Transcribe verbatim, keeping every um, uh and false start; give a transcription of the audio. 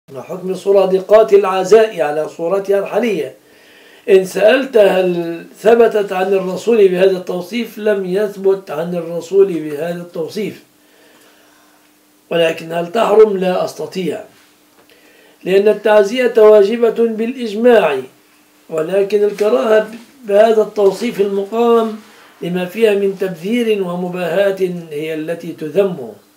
حكم صرادقات العزاء على صورتها الحالية. إن سألت هل ثبتت عن الرسول بهذا التوصيف، لم يثبت عن الرسول بهذا التوصيف، ولكن هل تحرم؟ لا أستطيع، لأن التعزية واجبة بالإجماع، ولكن الكراهة بهذا التوصيف المقام لما فيها من تبذير ومباهاة هي التي تذم.